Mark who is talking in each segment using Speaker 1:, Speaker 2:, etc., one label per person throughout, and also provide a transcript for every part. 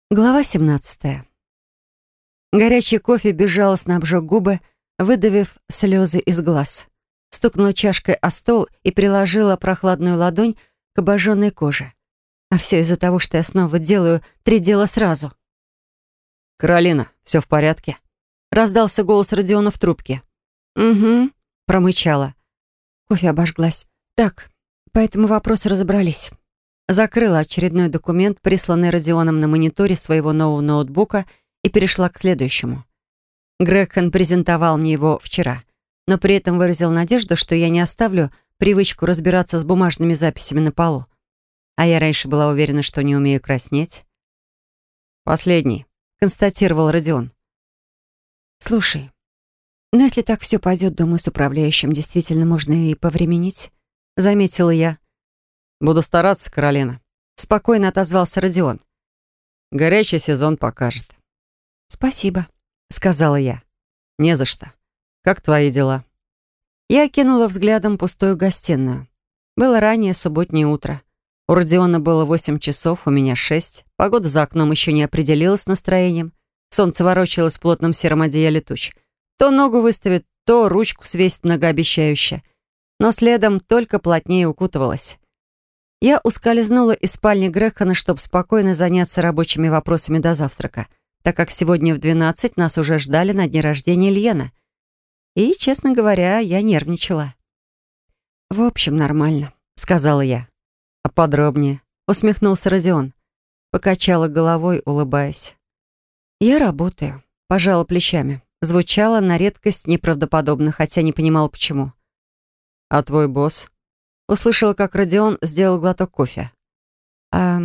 Speaker 1: Глава 17. Горячий кофе безжалостно обжег губы, выдавив слезы из глаз. Стукнула чашкой о стол и приложила прохладную ладонь к обожженной коже. А все из-за того, что я снова делаю 3 дела сразу.
Speaker 2: «Каролина, все в порядке?»
Speaker 1: Раздался голос Родиона в трубке. «Угу», — промычала. Кофе обожглась. «Так, по этому вопросу разобрались». Закрыла очередной документ, присланный Родионом на мониторе своего нового ноутбука, и перешла к следующему. Грегсон презентовал мне его вчера, но при этом выразил надежду, что я не оставлю привычку разбираться с бумажными записями на полу. А я раньше была уверена, что не умею краснеть.
Speaker 2: «Последний»,
Speaker 1: — констатировал Родион. «Слушай, но если так все пойдет, думаю, с управляющим действительно можно и повременить», — заметила я.
Speaker 2: «Буду стараться, Каролина»,
Speaker 1: — спокойно отозвался Родион.
Speaker 2: «Горячий сезон покажет».
Speaker 1: «Спасибо», — сказала я.
Speaker 2: «Не за что. Как твои дела?»
Speaker 1: Я окинула взглядом пустую гостиную. Было раннее субботнее утро. У Родиона было 8 часов, у меня 6. Погода за окном еще не определилась с настроением. Солнце ворочалось в плотном сером одеяле туч. То ногу выставит, то ручку свесит многообещающе. Но следом только плотнее укутывалась. Я ускользнула из спальни Грегсона, чтобы спокойно заняться рабочими вопросами до завтрака, так как сегодня в 12 нас уже ждали на дне рождения Ильена. И, честно говоря, я нервничала. «В общем, нормально», — сказала я.
Speaker 2: «А подробнее?»
Speaker 1: — усмехнулся Родион. Покачала головой, улыбаясь. «Я работаю», — пожала плечами. Звучало на редкость неправдоподобно, хотя не понимала, почему.
Speaker 2: «А твой босс?»
Speaker 1: Услышала, как Родион сделал глоток кофе. «А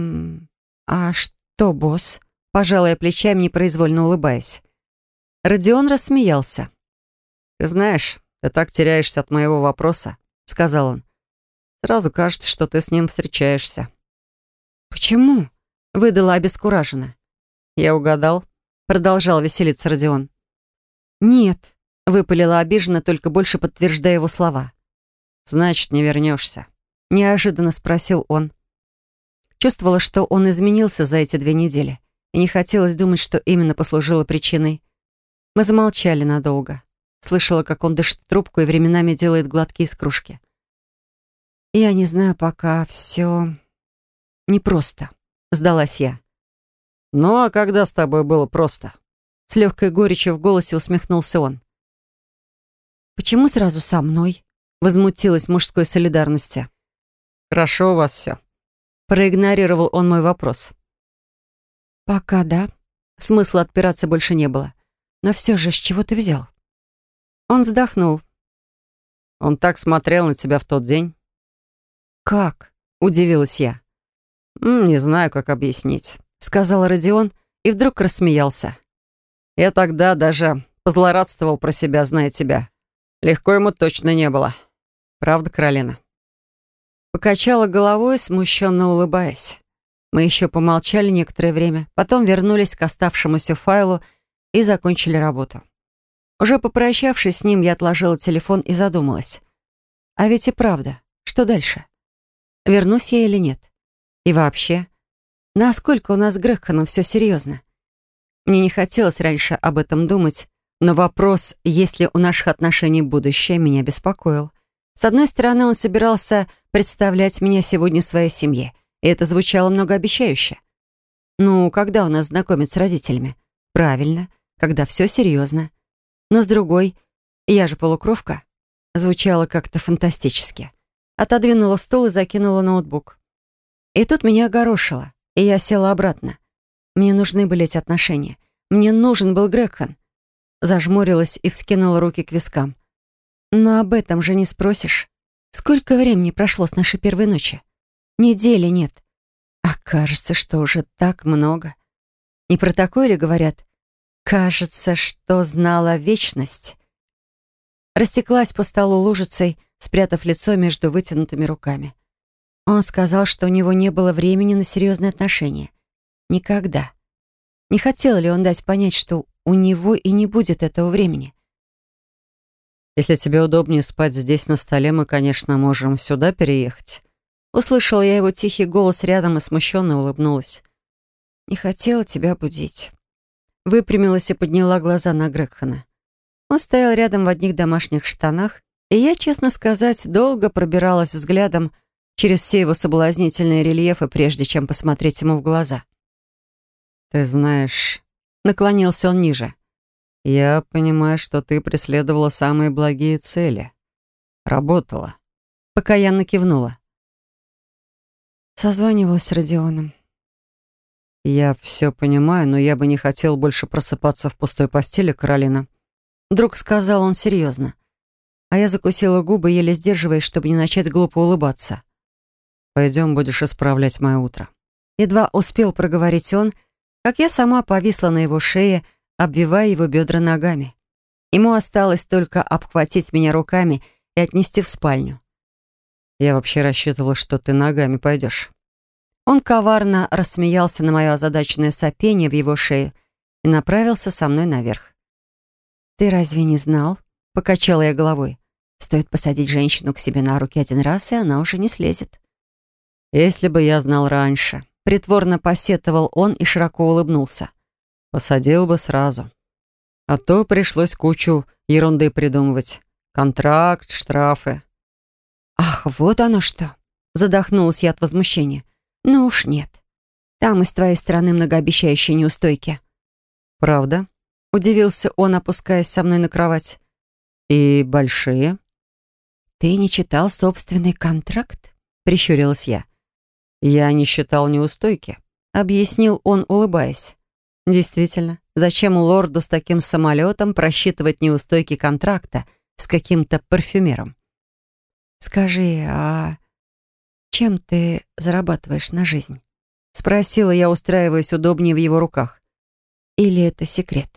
Speaker 1: что, босс?» Пожала я плечами, непроизвольно улыбаясь. Родион рассмеялся.
Speaker 2: «Ты знаешь, ты так теряешься от моего вопроса», — сказал он. «Сразу кажется, что ты с ним встречаешься».
Speaker 1: «Почему?» — выдала обескураженно.
Speaker 2: «Я угадал», —
Speaker 1: продолжал веселиться Родион. «Нет», — выпалила обиженно, только больше подтверждая его слова.
Speaker 2: «Значит, не вернешься?»
Speaker 1: — неожиданно спросил он. Чувствовала, что он изменился за эти 2 недели, и не хотелось думать, что именно послужило причиной. Мы замолчали надолго. Слышала, как он дышит в трубку и временами делает глотки из кружки. «Я не знаю, пока все непросто», — сдалась я.
Speaker 2: «Ну, а когда с тобой было просто?»
Speaker 1: С легкой горечью в голосе усмехнулся он. «Почему сразу со мной?» — возмутилась мужской солидарности.
Speaker 2: «Хорошо у вас все».
Speaker 1: Проигнорировал он мой вопрос. «Пока да. Смысла отпираться больше не было. Но все же, с чего ты взял?» Он вздохнул.
Speaker 2: «Он так смотрел на тебя в тот день».
Speaker 1: «Как?» — удивилась я.
Speaker 2: «Не знаю, как объяснить»,
Speaker 1: — сказал Родион и вдруг рассмеялся.
Speaker 2: «Я тогда даже позлорадствовал про себя, зная тебя. Легко ему точно не было. Правда, Каролина?»
Speaker 1: Покачала головой, смущенно улыбаясь. Мы еще помолчали некоторое время, потом вернулись к оставшемуся файлу и закончили работу. Уже попрощавшись с ним, я отложила телефон и задумалась. А ведь и правда, что дальше? Вернусь я или нет? И вообще, насколько у нас с Грегсоном все серьезно? Мне не хотелось раньше об этом думать, но вопрос, есть ли у наших отношений будущее, меня беспокоил. С одной стороны, он собирался представлять меня сегодня своей семье, и это звучало многообещающе. Ну, когда у нас знакомят с родителями? Правильно, когда все серьезно. Но с другой, я же полукровка, звучало как-то фантастически. Отодвинула стул и закинула ноутбук. И тут меня огорошило, и я села обратно. Мне нужны были эти отношения. Мне нужен был Грегсон. Зажмурилась и вскинула руки к вискам. Но об этом же не спросишь. Сколько времени прошло с нашей первой ночи? Недели нет. А кажется, что уже так много. Не про такое ли говорят? Кажется, что знала вечность. Растеклась по столу лужицей, спрятав лицо между вытянутыми руками. Он сказал, что у него не было времени на серьезные отношения. Никогда. Не хотел ли он дать понять, что у него и не будет этого времени?
Speaker 2: «Если тебе удобнее спать здесь на столе, мы, конечно, можем сюда переехать».
Speaker 1: Услышала я его тихий голос рядом и смущенно улыбнулась. не хотела тебя будить». Выпрямилась и подняла глаза на Грегхана. Он стоял рядом в одних домашних штанах, и я, честно сказать, долго пробиралась взглядом через все его соблазнительные рельефы, прежде чем посмотреть ему в глаза.
Speaker 2: «Ты знаешь...»
Speaker 1: — наклонился он ниже.
Speaker 2: «Я понимаю, что ты преследовала самые благие цели. Работала».
Speaker 1: Покаянно кивнула. Созванивалась с Родионом.
Speaker 2: «Я все понимаю, но я бы не хотел больше просыпаться в пустой постели, Каролина».
Speaker 1: Вдруг сказал он серьезно. А я закусила губы, еле сдерживаясь, чтобы не начать глупо улыбаться.
Speaker 2: «Пойдем, будешь исправлять мое утро».
Speaker 1: Едва успел проговорить он, как я сама повисла на его шее, обвивая его бедра ногами. Ему осталось только обхватить меня руками и отнести в спальню.
Speaker 2: «Я вообще рассчитывала, что ты ногами пойдешь».
Speaker 1: Он коварно рассмеялся на мое озадаченное сопение в его шею и направился со мной наверх. «Ты разве не знал?» — покачала я головой. «Стоит посадить женщину к себе на руки один раз, и она уже не слезет».
Speaker 2: «Если бы я знал раньше»,
Speaker 1: — притворно посетовал он и широко улыбнулся.
Speaker 2: «Посадил бы сразу. А то пришлось кучу ерунды придумывать. Контракт, штрафы».
Speaker 1: «Ах, вот оно что!» — задохнулась я от возмущения. «Ну уж нет. Там и с твоей стороны многообещающие неустойки».
Speaker 2: «Правда?»
Speaker 1: — удивился он, опускаясь со мной на кровать.
Speaker 2: «И большие?»
Speaker 1: «Ты не читал собственный контракт?» — прищурилась я.
Speaker 2: «Я не считал неустойки»,
Speaker 1: — объяснил он, улыбаясь. «Действительно, зачем лорду с таким самолетом просчитывать неустойки контракта с каким-то парфюмером?» «Скажи, а чем ты зарабатываешь на жизнь?» — спросила я, устраиваясь удобнее в его руках. «Или это секрет?»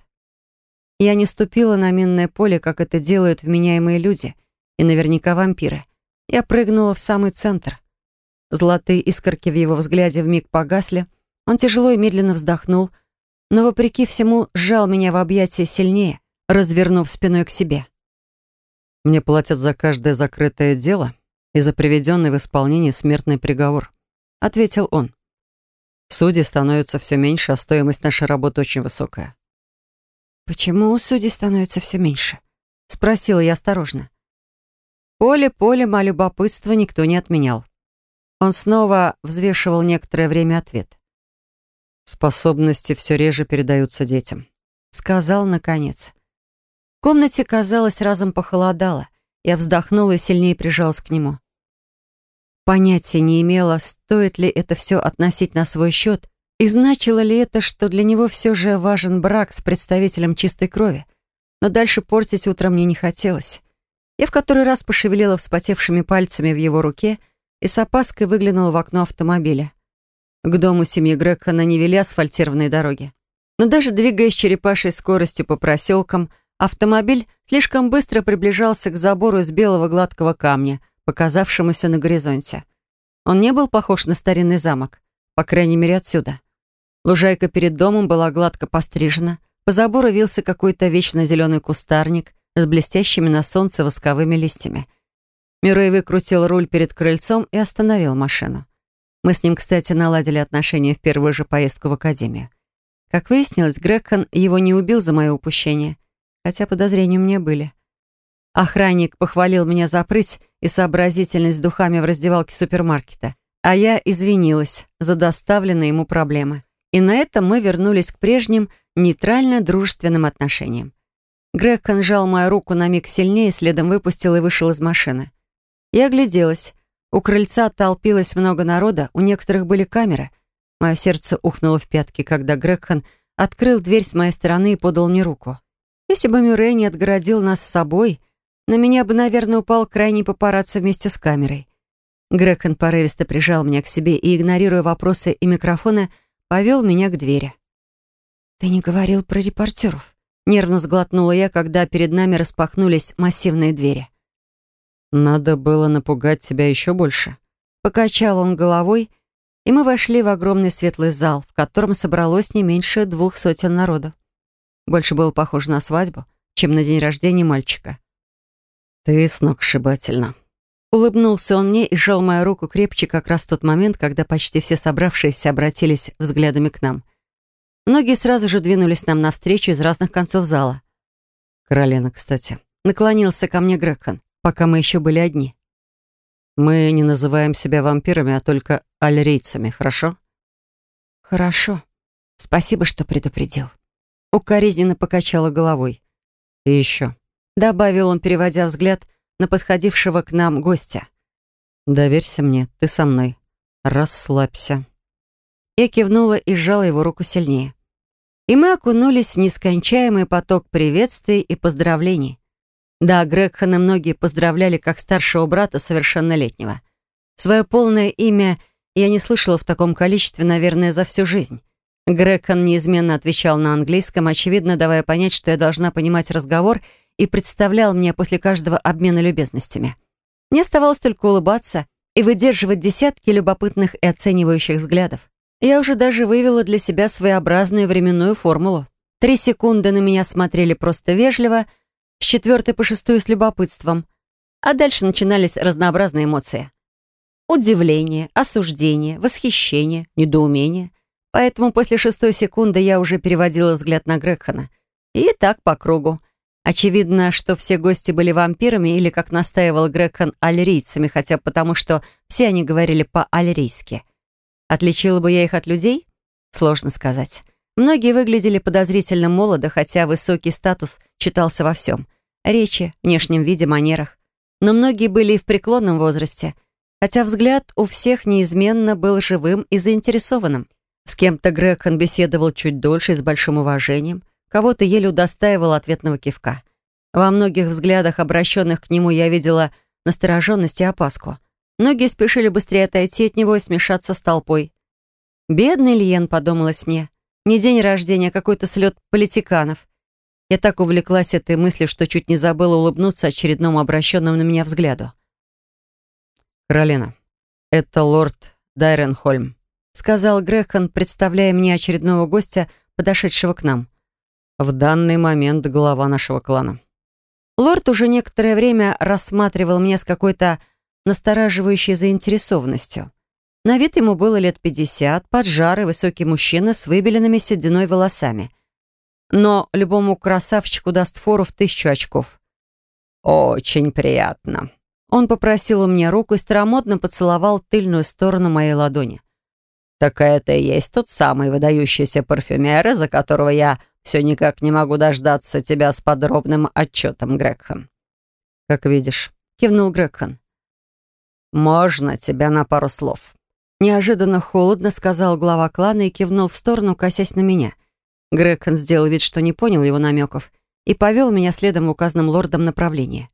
Speaker 1: Я не ступила на минное поле, как это делают вменяемые люди, и наверняка вампиры. Я прыгнула в самый центр. Золотые искорки в его взгляде вмиг погасли. Он тяжело и медленно вздохнул, но, вопреки всему, сжал меня в объятия сильнее, развернув спиной к себе.
Speaker 2: «Мне платят за каждое закрытое дело и за приведенный в исполнение смертный приговор», — ответил он. «Судей становится все меньше, а стоимость нашей работы очень высокая».
Speaker 1: «Почему у судей становится все меньше?» — спросила я осторожно. Поле-полем, а любопытство никто не отменял. Он снова взвешивал некоторое время ответ.
Speaker 2: «Способности все реже передаются детям»,
Speaker 1: — сказал наконец. В комнате, казалось, разом похолодало. Я вздохнула и сильнее прижалась к нему. Понятия не имела, стоит ли это все относить на свой счет, и значило ли это, что для него все же важен брак с представителем чистой крови. Но дальше портить утро мне не хотелось. Я в который раз пошевелила вспотевшими пальцами в его руке и с опаской выглянула в окно автомобиля. К дому семьи Грегхана не вели асфальтированные дороги. Но даже двигаясь черепашьей скоростью по проселкам, автомобиль слишком быстро приближался к забору из белого гладкого камня, показавшемуся на горизонте. Он не был похож на старинный замок, по крайней мере отсюда. Лужайка перед домом была гладко пострижена, по забору вился какой-то вечно зеленый кустарник с блестящими на солнце восковыми листьями. Мюррей выкрутил руль перед крыльцом и остановил машину. Мы с ним, кстати, наладили отношения в первую же поездку в академию. Как выяснилось, Грегхан его не убил за мое упущение, хотя подозрения у меня были. Охранник похвалил меня за прыть и сообразительность с духами в раздевалке супермаркета, а я извинилась за доставленные ему проблемы. И на этом мы вернулись к прежним нейтрально-дружественным отношениям. Грегхан сжал мою руку на миг сильнее, следом выпустил и вышел из машины. Я огляделась. У крыльца толпилось много народа, у некоторых были камеры. Мое сердце ухнуло в пятки, когда Грегхан открыл дверь с моей стороны и подал мне руку. Если бы Мюррей не отгородил нас с собой, на меня бы, наверное, упал крайний папарацци вместе с камерой. Грегхан порывисто прижал меня к себе и, игнорируя вопросы и микрофоны, повел меня к двери. «Ты не говорил про репортеров?» Нервно сглотнула я, когда перед нами распахнулись массивные двери.
Speaker 2: «Надо было напугать тебя еще больше».
Speaker 1: Покачал он головой, и мы вошли в огромный светлый зал, в котором собралось не меньше 200 народу. Больше было похоже на свадьбу, чем на день рождения мальчика.
Speaker 2: «Ты сногсшибательна».
Speaker 1: Улыбнулся он мне и сжал мою руку крепче как раз в тот момент, когда почти все собравшиеся обратились взглядами к нам. Многие сразу же двинулись нам навстречу из разных концов зала.
Speaker 2: Каролина, кстати.
Speaker 1: Наклонился ко мне Грегхан, пока мы еще были одни.
Speaker 2: Мы не называем себя вампирами, а только альрийцами, хорошо?
Speaker 1: Хорошо. Спасибо, что предупредил. Укоризненно покачала головой.
Speaker 2: И еще.
Speaker 1: Добавил он, переводя взгляд на подходившего к нам гостя.
Speaker 2: Доверься мне, ты со мной. Расслабься.
Speaker 1: Я кивнула и сжала его руку сильнее. И мы окунулись в нескончаемый поток приветствий и поздравлений. Да, Грегхана многие поздравляли как старшего брата совершеннолетнего. Свое полное имя я не слышала в таком количестве, наверное, за всю жизнь. Грегхан неизменно отвечал на английском, очевидно, давая понять, что я должна понимать разговор, и представлял мне после каждого обмена любезностями. Мне оставалось только улыбаться и выдерживать десятки любопытных и оценивающих взглядов. Я уже даже вывела для себя своеобразную временную формулу. 3 секунды на меня смотрели просто вежливо, с 4 по 6 с любопытством, а дальше начинались разнообразные эмоции. Удивление, осуждение, восхищение, недоумение. Поэтому после 6 секунды я уже переводила взгляд на Грегхана. И так по кругу. Очевидно, что все гости были вампирами или, как настаивал Грегхан, альрийцами, хотя потому что все они говорили по-альрийски. Отличила бы я их от людей? Сложно сказать. Многие выглядели подозрительно молодо, хотя высокий статус читался во всем. Речи, внешнем виде, манерах. Но многие были и в преклонном возрасте, хотя взгляд у всех неизменно был живым и заинтересованным. С кем-то Грегхан беседовал чуть дольше и с большим уважением, кого-то еле удостаивал ответного кивка. Во многих взглядах, обращенных к нему, я видела настороженность и опаску. Многие спешили быстрее отойти от него и смешаться с толпой. «Бедный Лиен», — подумалось мне. Не день рождения, а какой-то слет политиканов. Я так увлеклась этой мыслью, что чуть не забыла улыбнуться очередному обращенному на меня взгляду.
Speaker 2: Каролина, это лорд Дайренхольм,
Speaker 1: сказал Грегхан, представляя мне очередного гостя, подошедшего к нам.
Speaker 2: В данный момент глава нашего клана.
Speaker 1: Лорд уже некоторое время рассматривал меня с какой-то настораживающей заинтересованностью. На вид ему было лет 50, поджарый, высокий мужчина с выбеленными сединой волосами. Но любому красавчику даст фору в 1000 очков. «Очень приятно». Он попросил у меня руку и старомодно поцеловал тыльную сторону моей ладони. «Так это и есть тот самый выдающийся парфюмер, из-за которого я все никак не могу дождаться тебя с подробным отчетом, Грегхан».
Speaker 2: «Как видишь»,
Speaker 1: — кивнул Грегхан.
Speaker 2: «Можно тебя на пару слов?»
Speaker 1: Неожиданно холодно сказал глава клана и кивнул в сторону, косясь на меня. Грегхан сделал вид, что не понял его намеков, и повел меня следом в указанном лордом направлении.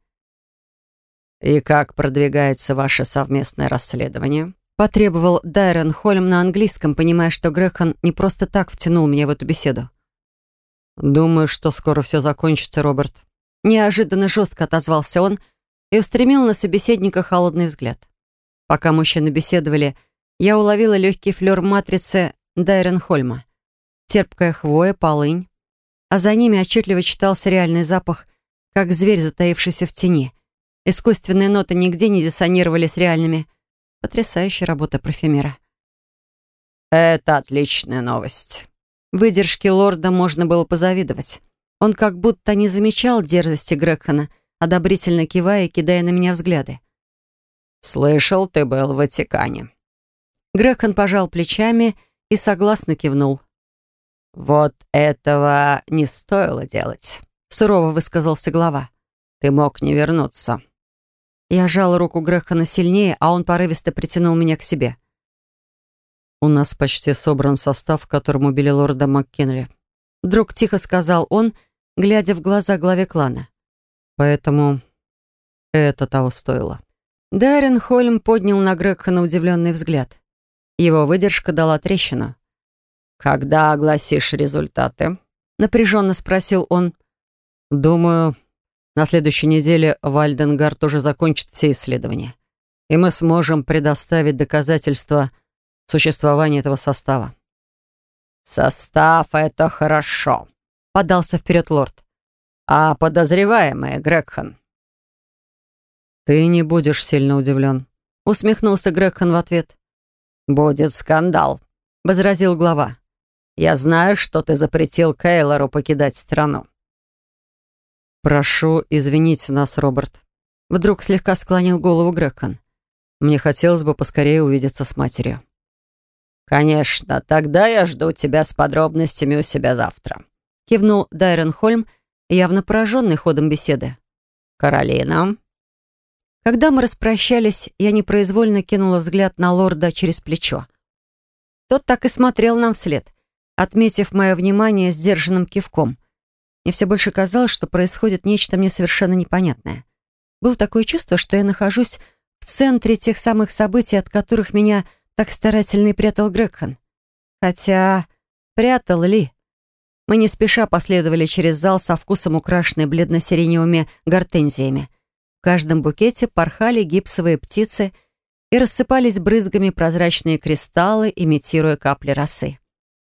Speaker 2: «И как продвигается ваше совместное расследование?»
Speaker 1: Потребовал Дайрен Хольм на английском, понимая, что Грегхан не просто так втянул меня в эту беседу.
Speaker 2: «Думаю, что скоро все закончится, Роберт».
Speaker 1: Неожиданно жестко отозвался он и устремил на собеседника холодный взгляд. Пока мужчины беседовали, я уловила легкий флёр матрицы Дайренхольма. Терпкая хвоя, полынь. А за ними отчетливо читался реальный запах, как зверь, затаившийся в тени. Искусственные ноты нигде не диссонировали с реальными. Потрясающая работа парфюмера.
Speaker 2: «Это отличная новость».
Speaker 1: Выдержке лорда можно было позавидовать. Он как будто не замечал дерзости Грегхана, одобрительно кивая и кидая на меня взгляды.
Speaker 2: «Слышал, ты был в Ватикане».
Speaker 1: Грегхан пожал плечами и согласно кивнул.
Speaker 2: «Вот этого не стоило делать», —
Speaker 1: сурово высказался глава.
Speaker 2: «Ты мог не вернуться».
Speaker 1: Я сжала руку Грегхана сильнее, а он порывисто притянул меня к себе.
Speaker 2: «У нас почти собран состав, в котором убили лорда МакКинли»,
Speaker 1: — вдруг тихо сказал он, глядя в глаза главе клана.
Speaker 2: «Поэтому это того стоило».
Speaker 1: Дайрен Хольм поднял на Грегхана удивленный взгляд. Его выдержка дала трещину.
Speaker 2: «Когда огласишь результаты?»
Speaker 1: — напряженно спросил он.
Speaker 2: «Думаю, на следующей неделе Вальденгард уже закончит все исследования, и мы сможем предоставить доказательства существования этого состава».
Speaker 1: «Состав — это хорошо», — подался вперед лорд. «А подозреваемые, Грегхан?»
Speaker 2: «Ты не будешь сильно удивлен»,
Speaker 1: — усмехнулся Грегхан в ответ.
Speaker 2: «Будет скандал»,
Speaker 1: — возразил глава.
Speaker 3: Я знаю, что ты запретил Кейлору покидать страну».
Speaker 2: «Прошу извинить нас, Роберт». Вдруг слегка склонил голову Грэкхан. «Мне хотелось бы поскорее увидеться с матерью».
Speaker 3: «Конечно, тогда я жду тебя с подробностями у себя завтра», —
Speaker 1: кивнул Дайрон Хольм, явно пораженный ходом беседы.
Speaker 3: «Каролина».
Speaker 1: Когда мы распрощались, я непроизвольно кинула взгляд на лорда через плечо. Тот так и смотрел нам вслед, отметив мое внимание сдержанным кивком. Мне все больше казалось, что происходит нечто мне совершенно непонятное. Было такое чувство, что я нахожусь в центре тех самых событий, от которых меня так старательно и прятал Грэкхан. Хотя, прятал ли? Мы не спеша последовали через зал со вкусом украшенный бледно-сиреневыми гортензиями. В каждом букете порхали гипсовые птицы и рассыпались брызгами прозрачные кристаллы, имитируя капли росы.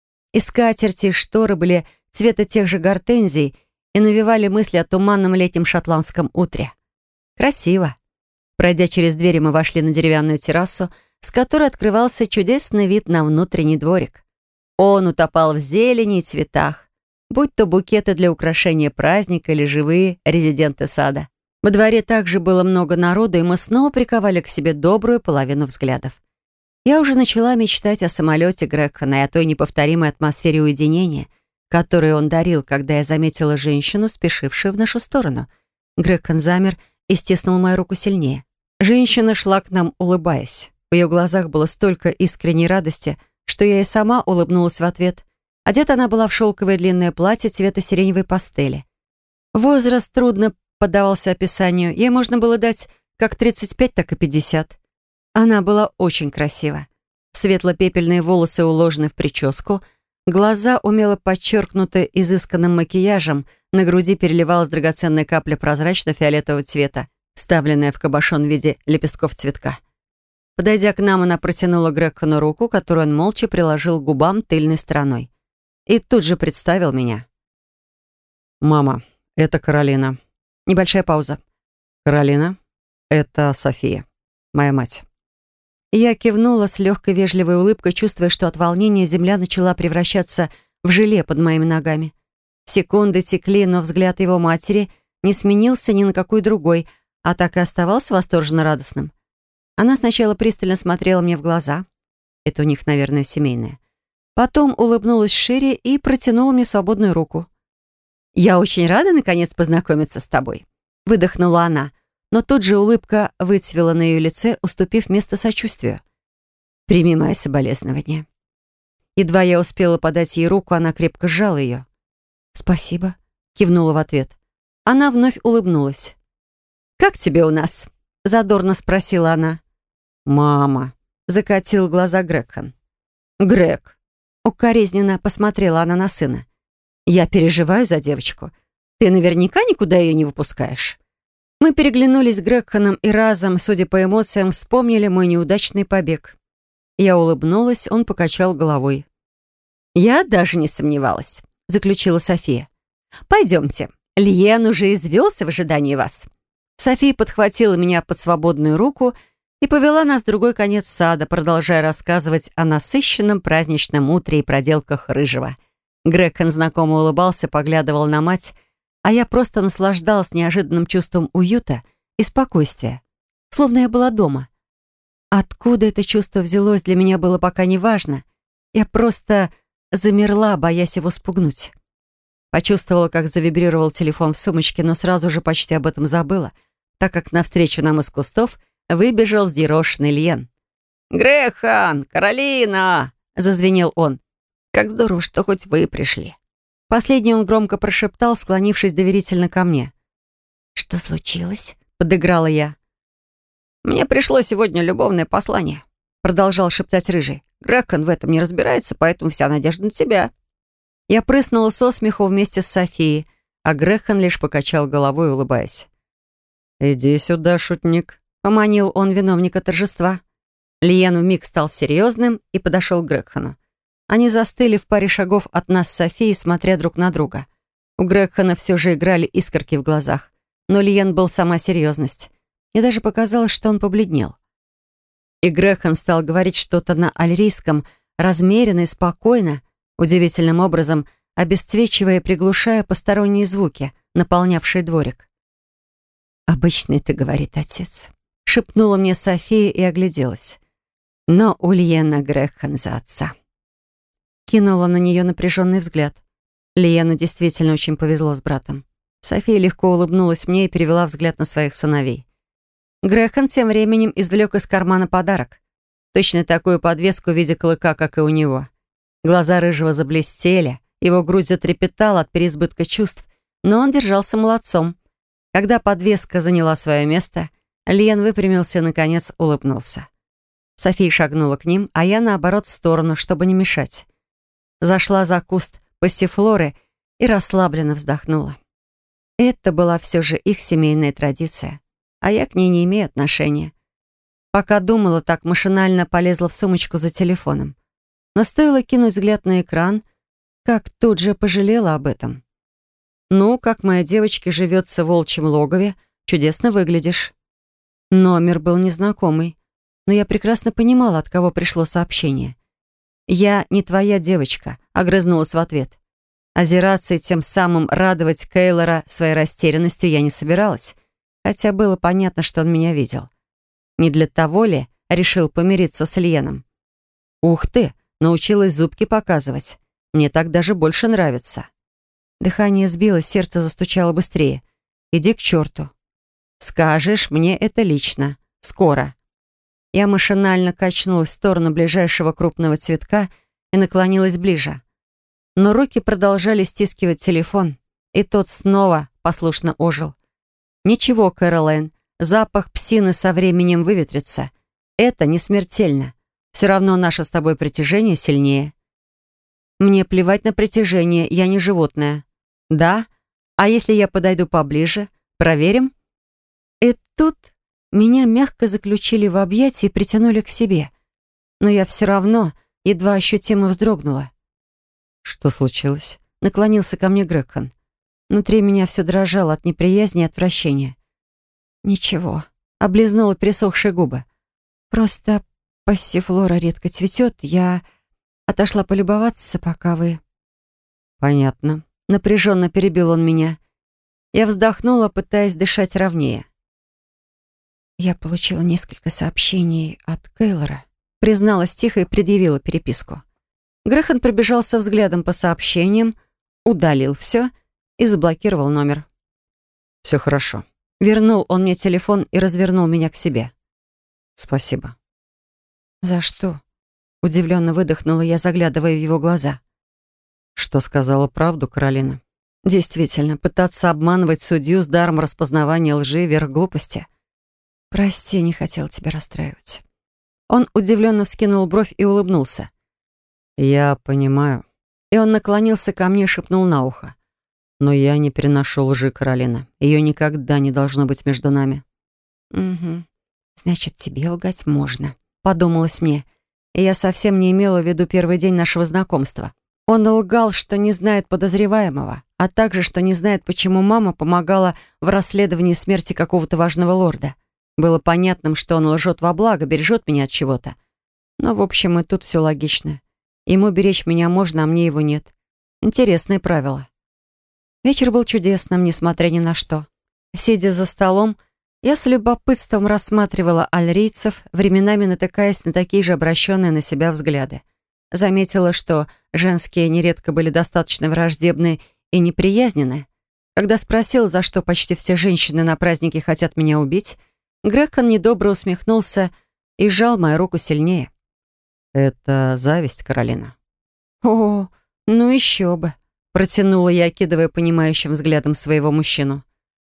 Speaker 1: И скатерти, и шторы были цвета тех же гортензий и навевали мысли о туманном летнем шотландском утре. Красиво. Пройдя через двери, мы вошли на деревянную террасу, с которой открывался чудесный вид на внутренний дворик. Он утопал в зелени и цветах, будь то букеты для украшения праздника или живые резиденты сада. Во дворе также было много народу, и мы снова приковали к себе добрую половину взглядов. Я уже начала мечтать о самолете Грэкхана и о той неповторимой атмосфере уединения, которую он дарил, когда я заметила женщину, спешившую в нашу сторону. Грэкхан замер и стиснул мою руку сильнее. Женщина шла к нам, улыбаясь. В ее глазах было столько искренней радости, что я и сама улыбнулась в ответ. Одета она была в шелковое длинное платье цвета сиреневой пастели. Возраст трудно поддавался описанию. Ей можно было дать как 35, так и 50. Она была очень красива. Светло-пепельные волосы уложены в прическу, глаза умело подчеркнуты изысканным макияжем, на груди переливалась драгоценная капля прозрачно-фиолетового цвета, вставленная в кабошон в виде лепестков цветка. Подойдя к нам, она протянула Грэкхану руку, которую он молча приложил к губам тыльной стороной. И тут же представил меня.
Speaker 2: «Мама, это Каролина».
Speaker 1: Небольшая пауза.
Speaker 2: «Каролина, это София, моя мать».
Speaker 1: Я кивнула с легкой вежливой улыбкой, чувствуя, что от волнения земля начала превращаться в желе под моими ногами. Секунды текли, но взгляд его матери не сменился ни на какой другой, а так и оставался восторженно радостным. Она сначала пристально смотрела мне в глаза. Это у них, наверное, семейное. Потом улыбнулась шире и протянула мне свободную руку. «Я очень рада, наконец, познакомиться с тобой», — выдохнула она, но тут же улыбка выцвела на ее лице, уступив место сочувствию. «Прими мои соболезнования». Едва я успела подать ей руку, она крепко сжала ее. «Спасибо», — кивнула в ответ. Она вновь улыбнулась. «Как тебе у нас?» — задорно спросила она.
Speaker 2: «Мама»,
Speaker 1: — закатил глаза Грэкхан. «Грег», — укоризненно посмотрела она на сына. «Я переживаю за девочку. Ты наверняка никуда ее не выпускаешь». Мы переглянулись с Грэкханом и разом, судя по эмоциям, вспомнили мой неудачный побег. Я улыбнулась, он покачал головой. «Я даже не сомневалась», — заключила София. «Пойдемте. Льен уже извелся в ожидании вас». София подхватила меня под свободную руку и повела нас в другой конец сада, продолжая рассказывать о насыщенном праздничном утре и проделках Рыжего. Грэкхан знакомо улыбался, поглядывал на мать, а я просто наслаждалась неожиданным чувством уюта и спокойствия, словно я была дома. Откуда это чувство взялось, для меня было пока не важно. Я просто замерла, боясь его спугнуть. Почувствовала, как завибрировал телефон в сумочке, но сразу же почти об этом забыла, так как навстречу нам из кустов выбежал взъерошенный Льен.
Speaker 3: «Грэкхан! Каролина!» — зазвенел он. «Как здорово, что хоть вы пришли».
Speaker 1: Последний он громко прошептал, склонившись доверительно ко мне. «Что случилось?» — подыграла я.
Speaker 3: «Мне пришло сегодня любовное послание», — продолжал шептать Рыжий. «Грэкхан в этом не разбирается, поэтому вся надежда на тебя».
Speaker 1: Я прыснула со смеху вместе с Софией, а Грэкхан лишь покачал головой, улыбаясь.
Speaker 2: «Иди сюда, шутник»,
Speaker 1: — поманил он виновника торжества. Льен вмиг стал серьезным и подошел к Грэкхану. Они застыли в паре шагов от нас с Софией, смотря друг на друга. У Грэкхана все же играли искорки в глазах, но Льен был сама серьезность. Мне даже показалось, что он побледнел. И Грэкхан стал говорить что-то на альрийском, размеренно и спокойно, удивительным образом обесцвечивая и приглушая посторонние звуки, наполнявшие дворик. «Обычный ты, — говорит отец», — шепнула мне София и огляделась. «Но Ульяна Грехен за отца». Кинула на нее напряженный взгляд. Лиену действительно очень повезло с братом. София легко улыбнулась мне и перевела взгляд на своих сыновей. Грехен тем временем извлек из кармана подарок. Точно такую подвеску в виде клыка, как и у него. Глаза рыжего заблестели, его грудь затрепетала от переизбытка чувств, но он держался молодцом. Когда подвеска заняла свое место, Лиен выпрямился и, наконец, улыбнулся. София шагнула к ним, а я, наоборот, в сторону, чтобы не мешать. Зашла за куст пассифлоры и расслабленно вздохнула. Это была все же их семейная традиция, а я к ней не имею отношения. Пока думала, так машинально полезла в сумочку за телефоном. Но стоило кинуть взгляд на экран, как тут же пожалела об этом. «Ну, как моя девочке живется в волчьем логове, чудесно выглядишь». Номер был незнакомый, но я прекрасно понимала, от кого пришло сообщение. «Я не твоя девочка», — огрызнулась в ответ. Озираться и тем самым радовать Кейлора своей растерянностью я не собиралась, хотя было понятно, что он меня видел. Не для того ли решил помириться с Льеном? Ух ты, научилась зубки показывать. Мне так даже больше нравится. Дыхание сбилось, сердце застучало быстрее. Иди к черту. Скажешь мне это лично. Скоро. Я машинально качнулась в сторону ближайшего крупного цветка и наклонилась ближе. Но руки продолжали стискивать телефон, и тот снова послушно ожил. Ничего, Кэролайн, запах псины со временем выветрится. Это не смертельно. Все равно наше с тобой притяжение сильнее. Мне плевать на притяжение, я не животное. Да? А если я подойду поближе? Проверим? И тут меня мягко заключили в объятия и притянули к себе. Но я все равно едва ощутимо вздрогнула. «Что случилось?» — наклонился ко мне Грегсон. Внутри меня все дрожало от неприязни и отвращения. «Ничего», — облизнула пересохшие губы. «Просто пассифлора редко цветет. Я отошла полюбоваться, пока вы...» «Понятно». Напряженно перебил он меня. Я вздохнула, пытаясь дышать ровнее. «Я получила несколько сообщений от Кейлора», — призналась тихо и предъявила переписку. Грехен пробежался взглядом по сообщениям, удалил все и заблокировал номер. «Все хорошо». Вернул он мне телефон и развернул меня к себе. «Спасибо». «За что?» — удивленно выдохнула я, заглядывая в его глаза. «Что сказала правду, Каролина?» «Действительно, пытаться обманывать судью с даром распознавания лжи — верх глупости». «Прости, не хотел тебя расстраивать». Он удивленно вскинул бровь и улыбнулся. «Я понимаю». И он наклонился ко мне и шепнул на ухо. «Но я не переношу лжи, Каролина. Ее никогда не должно быть между нами». «Угу. Значит, тебе лгать можно», — подумалось мне. И я совсем не имела в виду первый день нашего знакомства. Он лгал, что не знает подозреваемого, а также, что не знает, почему мама помогала в расследовании смерти какого-то важного лорда. Было понятным, что он лжет во благо, бережет меня от чего-то. Но, в общем, и тут все логично. Ему беречь меня можно, а мне его нет. Интересное правило. Вечер был чудесным, несмотря ни на что. Сидя за столом, я с любопытством рассматривала альрийцев, временами натыкаясь на такие же обращенные на себя взгляды. Заметила, что женские нередко были достаточно враждебны и неприязненны. Когда спросила, за что почти все женщины на празднике хотят меня убить, Грегсон недобро усмехнулся и сжал мою руку сильнее. «Это зависть, Каролина». «О, ну еще бы», — протянула я, окидывая понимающим взглядом своего мужчину.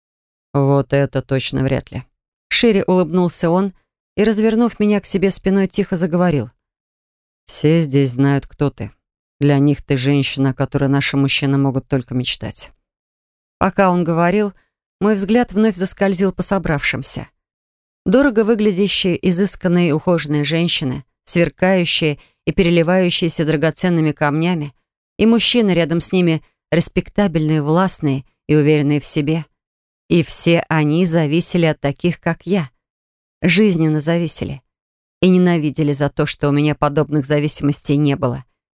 Speaker 1: «Вот это точно вряд ли». Шире улыбнулся он и, развернув меня к себе спиной, тихо заговорил. «Все здесь знают, кто ты. Для них ты женщина, о которой наши мужчины могут только мечтать». Пока он говорил, мой взгляд вновь заскользил по собравшимся. Дорого выглядящие, изысканные и ухоженные женщины, сверкающие и переливающиеся драгоценными камнями, и мужчины рядом с ними респектабельные, властные и уверенные в себе. И все они зависели от таких, как я. Жизненно зависели. И ненавидели за то, что у меня подобных зависимостей не было.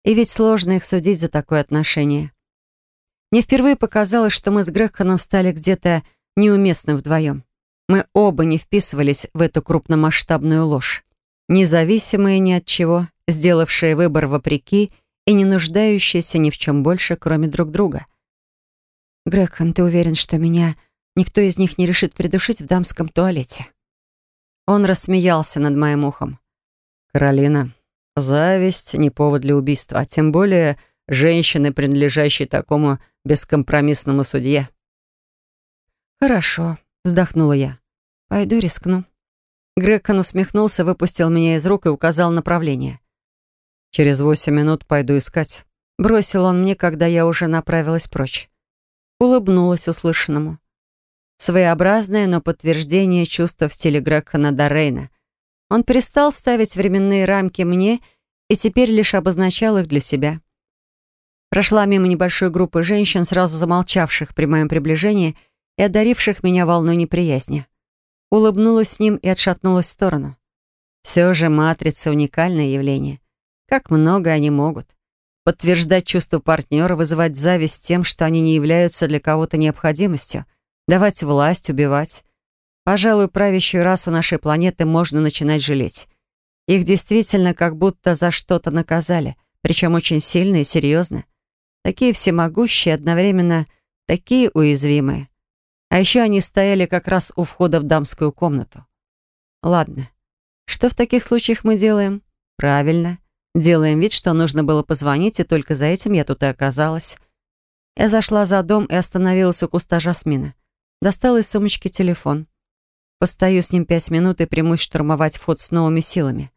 Speaker 1: И ведь сложно их судить за такое отношение. Мне впервые показалось, что мы с Греханом стали где-то неуместны вдвоем. Мы оба не вписывались в эту крупномасштабную ложь. Независимые ни от чего, сделавшие выбор вопреки и не нуждающиеся ни в чем больше, кроме друг друга. «Грехан, ты уверен, что меня никто из них не решит придушить в дамском туалете?» Он рассмеялся над моим ухом.
Speaker 2: «Каролина, зависть не повод для убийства, а тем более женщины, принадлежащей такому бескомпромиссному судье».
Speaker 1: «Хорошо», — вздохнула я. «Пойду рискну». Грехан усмехнулся, выпустил меня из рук и указал направление.
Speaker 2: «Через 8 минут пойду искать», —
Speaker 1: бросил он мне, когда я уже направилась прочь. Улыбнулась услышанному. Своеобразное, но подтверждение чувства в стиле Грехана до Рейна. Он перестал ставить временные рамки мне и теперь лишь обозначал их для себя. Прошла мимо небольшой группы женщин, сразу замолчавших при моем приближении и одаривших меня волной неприязни. Улыбнулась с ним и отшатнулась в сторону. Все же матрица — уникальное явление. Как много они могут. Подтверждать чувство партнера, вызывать зависть тем, что они не являются для кого-то необходимостью, давать власть, убивать. Пожалуй, правящую расу нашей планеты можно начинать жалеть. Их действительно как будто за что-то наказали, причем очень сильно и серьезно. Такие всемогущие, одновременно такие уязвимые. А еще они стояли как раз у входа в дамскую комнату. Ладно, что в таких случаях мы делаем? Правильно. Делаем вид, что нужно было позвонить, и только за этим я тут и оказалась. Я зашла за дом и остановилась у куста жасмина. Достала из сумочки телефон. Постою с ним 5 минут и примусь штурмовать вход с новыми силами.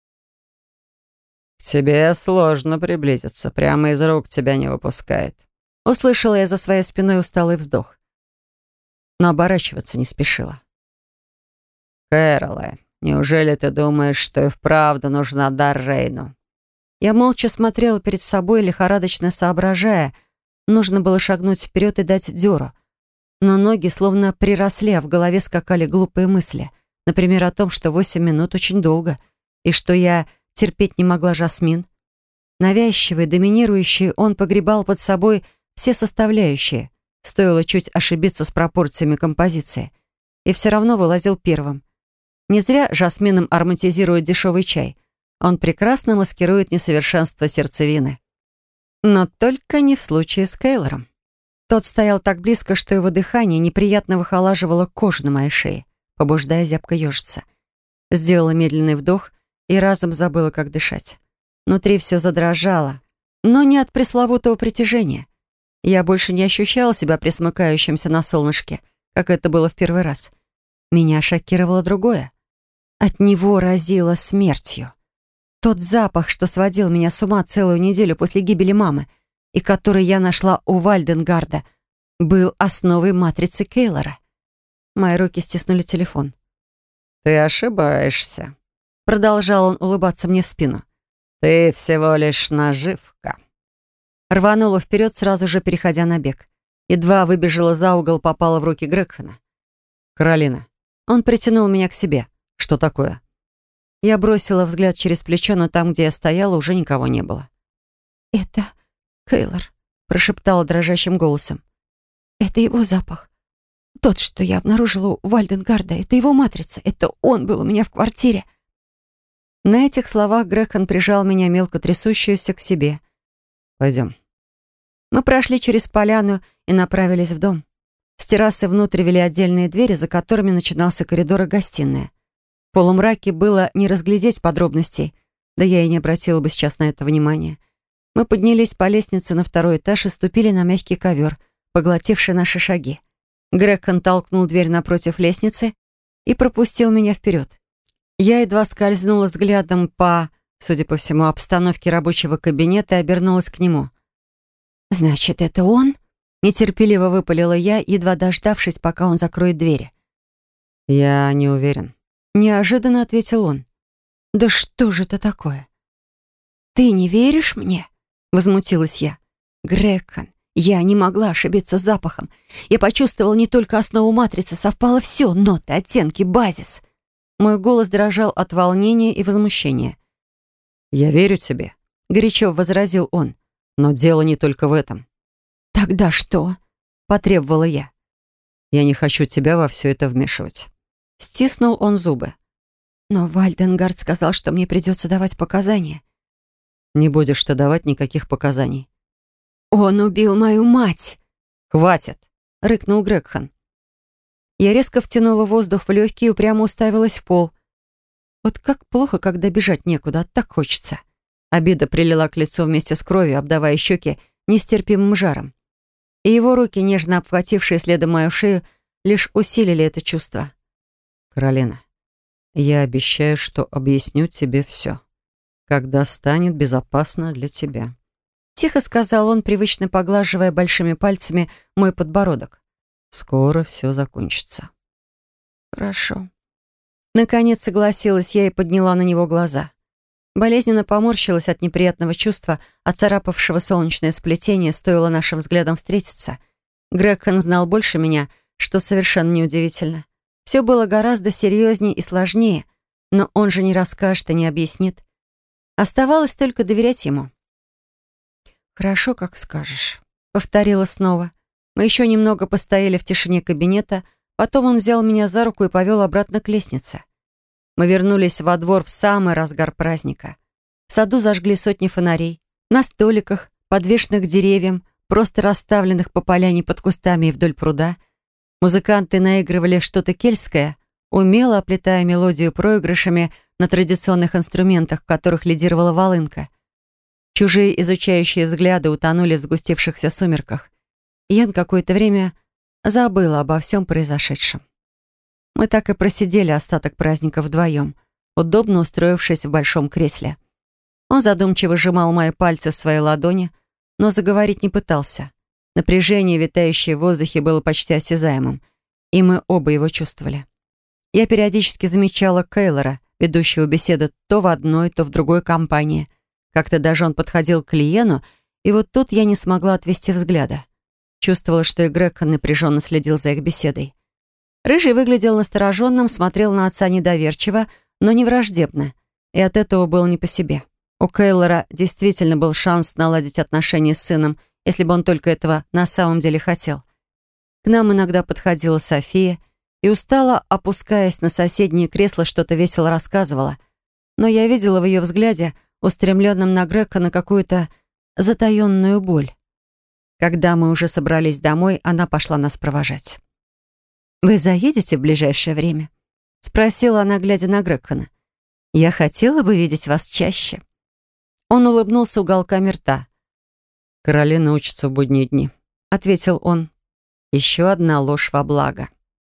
Speaker 2: «К тебе сложно приблизиться, прямо из рук тебя не выпускает».
Speaker 1: Услышала я за своей спиной усталый вздох. Но оборачиваться не спешила.
Speaker 2: «Кэролайн, неужели ты думаешь, что и вправду нужна дар Рейну?»
Speaker 1: Я молча смотрела перед собой, лихорадочно соображая. Нужно было шагнуть вперед и дать дёру. Но ноги словно приросли, а в голове скакали глупые мысли. Например, о том, что 8 минут очень долго, и что я терпеть не могла жасмин. Навязчивый, доминирующий, он погребал под собой все составляющие. Стоило чуть ошибиться с пропорциями композиции. И все равно вылазил первым. Не зря жасмином ароматизируют дешевый чай. Он прекрасно маскирует несовершенство сердцевины. Но только не в случае с Кейлором. Тот стоял так близко, что его дыхание неприятно выхолаживало кожу на моей шее, побуждая зябко ежиться. Сделала медленный вдох и разом забыла, как дышать. Внутри все задрожало, но не от пресловутого притяжения. Я больше не ощущала себя присмыкающимся на солнышке, как это было в первый раз. Меня шокировало другое. От него разило смертью. Тот запах, что сводил меня с ума целую неделю после гибели мамы, и который я нашла у Вальденгарда, был основой матрицы Кейлора. Мои руки стиснули телефон.
Speaker 2: «Ты ошибаешься», —
Speaker 1: продолжал он улыбаться мне в спину.
Speaker 2: «Ты всего лишь наживка».
Speaker 1: Рванула вперед, сразу же переходя на бег. Едва выбежала за угол, попала в руки Грехана.
Speaker 2: «Каролина».
Speaker 1: Он притянул меня к себе.
Speaker 2: «Что такое?»
Speaker 1: Я бросила взгляд через плечо, но там, где я стояла, уже никого не было. «Это Кейлор», — прошептала дрожащим голосом. «Это его запах. Тот, что я обнаружила у Вальденгарда. Это его матрица. Это он был у меня в квартире». На этих словах Грехан прижал меня, мелко трясущуюся, к себе.
Speaker 2: «Пойдем».
Speaker 1: Мы прошли через поляну и направились в дом. С террасы внутрь вели отдельные двери, за которыми начинался коридор и гостиная. В полумраке было не разглядеть подробностей, да я и не обратила бы сейчас на это внимания. Мы поднялись по лестнице на 2-й этаж и ступили на мягкий ковер, поглотивший наши шаги. Грехан толкнул дверь напротив лестницы и пропустил меня вперед. Я едва скользнула взглядом по, судя по всему, обстановке рабочего кабинета и обернулась к нему. «Значит, это он?» — нетерпеливо выпалила я, едва дождавшись, пока он закроет двери.
Speaker 2: «Я не уверен»,
Speaker 1: — неожиданно ответил он. «Да что же это такое?» «Ты не веришь мне?» — возмутилась я. «Грехан, я не могла ошибиться с запахом. Я почувствовала не только основу матрицы, совпало все: ноты, оттенки, базис». Мой голос дрожал от волнения и возмущения.
Speaker 2: «Я верю тебе».
Speaker 1: горячо возразил он.
Speaker 2: «Но дело не только в этом.
Speaker 1: «Тогда что?» — потребовала я.
Speaker 2: Я не хочу тебя во все это вмешивать».
Speaker 1: Стиснул он зубы. «Но Вальденгард сказал, что мне придется давать показания».
Speaker 2: «Не будешь ты давать никаких показаний».
Speaker 1: «Он убил мою мать!»
Speaker 2: «Хватит!»
Speaker 1: — рыкнул Грегхан. Я резко втянула воздух в легкие и упрямо уставилась в пол. Вот как плохо, когда бежать некуда, а так хочется. Обида прилила к лицу вместе с кровью, обдавая щеки нестерпимым жаром. И его руки, нежно обхватившие следом мою шею, лишь усилили это чувство.
Speaker 2: «Каролина, я обещаю, что объясню тебе все, когда станет безопасно для тебя».
Speaker 1: Тихо сказал он, привычно поглаживая большими пальцами мой подбородок.
Speaker 2: «Скоро все закончится».
Speaker 1: «Хорошо». Наконец согласилась я и подняла на него глаза. Болезненно поморщилась от неприятного чувства, оцарапавшего солнечное сплетение, стоило нашим взглядам встретиться. Грегхан знал больше меня, что совершенно неудивительно. Все было гораздо серьезнее и сложнее, но он же не расскажет и не объяснит. Оставалось только доверять ему. «Хорошо, как скажешь», — повторила снова. Мы еще немного постояли в тишине кабинета, потом он взял меня за руку и повел обратно к лестнице. Мы вернулись во двор в самый разгар праздника. В саду зажгли сотни фонарей. На столиках, подвешенных к деревьям, просто расставленных по поляне под кустами и вдоль пруда, музыканты наигрывали что-то кельтское, умело оплетая мелодию проигрышами на традиционных инструментах, в которых лидировала волынка. Чужие изучающие взгляды утонули в сгустившихся сумерках. И я на какое-то время забыла обо всем произошедшем. Мы так и просидели остаток праздника вдвоем, удобно устроившись в большом кресле. Он задумчиво сжимал мои пальцы в своей ладони, но заговорить не пытался. Напряжение, витающее в воздухе, было почти осязаемым, и мы оба его чувствовали. Я периодически замечала Кейлора, ведущего беседы то в одной, то в другой компании. Как-то даже он подходил к Лиену, и вот тут я не смогла отвести взгляда. Чувствовала, что и Грегхан напряженно следил за их беседой. Рыжий выглядел настороженным, смотрел на отца недоверчиво, но не враждебно, и от этого было не по себе. У Кейлора действительно был шанс наладить отношения с сыном, если бы он только этого на самом деле хотел. К нам иногда подходила София и, устало опускаясь на соседнее кресло, что-то весело рассказывала, но я видела в ее взгляде, устремленном на Грегхана, какую-то затаенную боль. Когда мы уже собрались домой, она пошла нас провожать. «Вы заедете в ближайшее время?» — спросила она, глядя на Грегхана. «Я хотела бы видеть вас чаще». Он улыбнулся уголками рта.
Speaker 2: «Каролина учится в будние дни»,
Speaker 1: — ответил он.
Speaker 2: «Еще одна ложь во благо».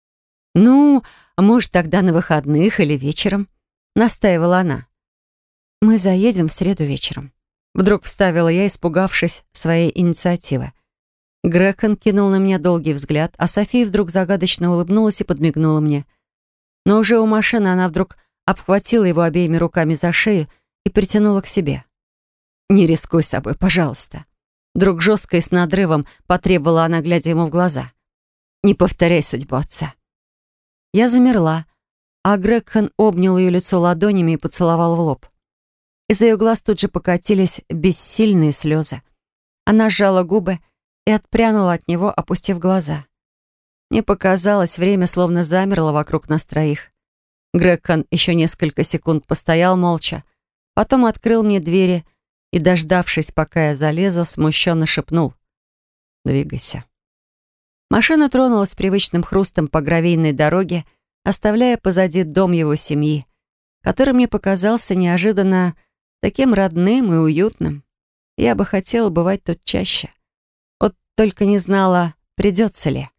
Speaker 1: «Ну, может, тогда на выходных или вечером?» — настаивала она. «Мы заедем в среду вечером», — вдруг вставила я, испугавшись своей инициативы. Грегхан кинул на меня долгий взгляд, а София вдруг загадочно улыбнулась и подмигнула мне. Но уже у машины она вдруг обхватила его обеими руками за шею и притянула к себе. «Не рискуй собой, пожалуйста». Вдруг жестко и с надрывом потребовала она, глядя ему в глаза. «Не повторяй судьбу отца». Я замерла, а Грегхан обнял ее лицо ладонями и поцеловал в лоб. Из ее глаз тут же покатились бессильные слезы. Она сжала губы и отпрянула от него, опустив глаза. Мне показалось, время словно замерло вокруг нас троих. Грегхан еще несколько секунд постоял молча, потом открыл мне двери и, дождавшись, пока я залезу, смущенно шепнул: «Двигайся». Машина тронулась с привычным хрустом по гравийной дороге, оставляя позади дом его семьи, который мне показался неожиданно таким родным и уютным. Я бы хотела бывать тут чаще. Вот только не знала, придется ли.